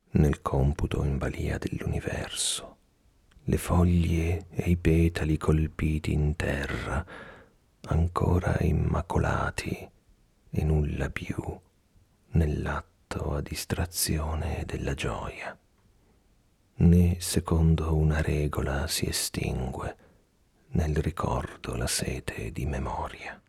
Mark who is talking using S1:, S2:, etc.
S1: nel computo in balia dell'universo. Le foglie e i petali colpiti in terra, ancora immacolati e nulla più nell'atto a distrazione della gioia. Né secondo una regola si estingue nel ricordo la sete di memoria.